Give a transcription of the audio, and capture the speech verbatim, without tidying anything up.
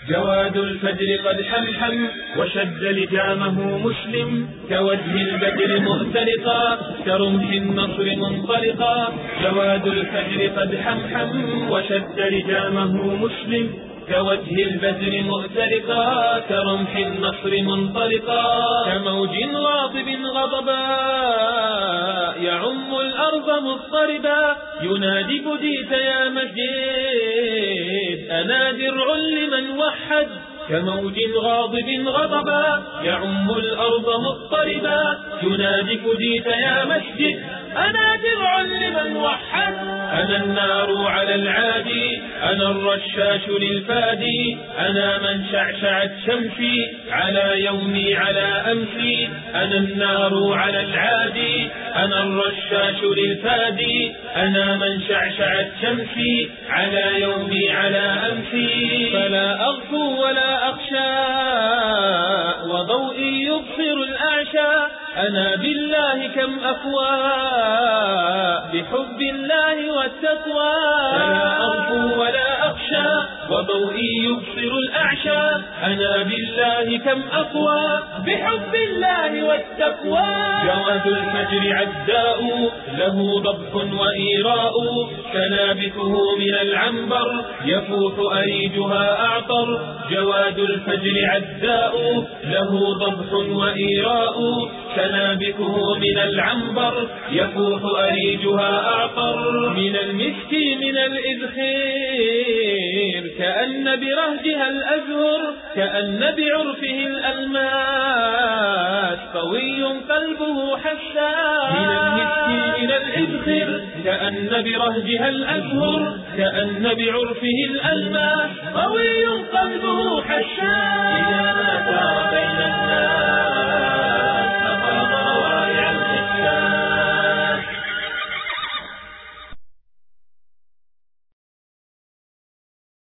جواد الفجر قد حمحم وشد لجامه مسلم، كوجه البدر مؤتلقا كرمح النصر منطلقا. جواد الفجر قد حمحم وشد لجامه مسلم، كوجه البدر مؤتلقا كرمح النصر منطلقا. كموج غاضب غضبا يعم الأرض مضطربا، ينادي بديت يا مجيد أنا درع لمن وحد. كموج غاضب غضبا يعم الأرض مضطربا، ينادي فديت يا مسجد أنا درع لمن وحد. أنا النار على العادي أنا الرشاش للفادي، أنا من شعشعت شمسي على يومي على أمسي. أنا النار على العادي أنا الرشاش للفادي، أنا من شعشعت شمسي على يومي على أمسي. فلا أغفو ولا أخشى وضوئي يبصر الأعشى، أنا بالله كم أقوى بحب الله والتقوى. فلا أغفو ولا أخشى وضوئي يبصر الأعشى، أنا بالله كم أقوى بحب الله والتقوى. جواد الفجر عداء له ضبح وإيراء، سنابته من العنبر يفوح أريجها أعطر. جواد الفجر عداء له ضبح وإيراء، سنابته من العنبر يفوح أريجها أعطر. من المسك من الإذخير كأن برهجها الأزهر، كأن بعرفه الألماس قوي قلبه حساس. من المسك من الإذخير كأن برهجها الأزهر، كأن بعرفه الألماس قوي قلبه حساس.